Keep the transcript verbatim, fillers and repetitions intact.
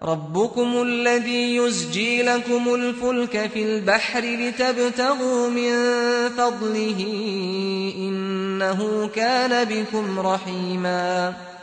ربكم الذي يزجي لكم الفلك في البحر لتبتغوا من فضله إنه كان بكم رحيما